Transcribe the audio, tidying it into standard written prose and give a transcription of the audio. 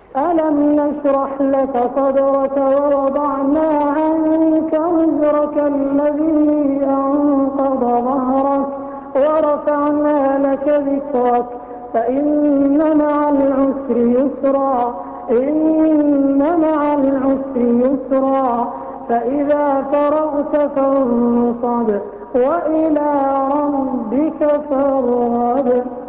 ألم نشرح لك صدرك ووضعنا عنك وزرك الذي أنقض ظهرك ورفعنا لك ذكرك فإن مع العسر يسرا إن مع العسر يسرا فإذا فرغت فانصب وإلى ربك فارغب.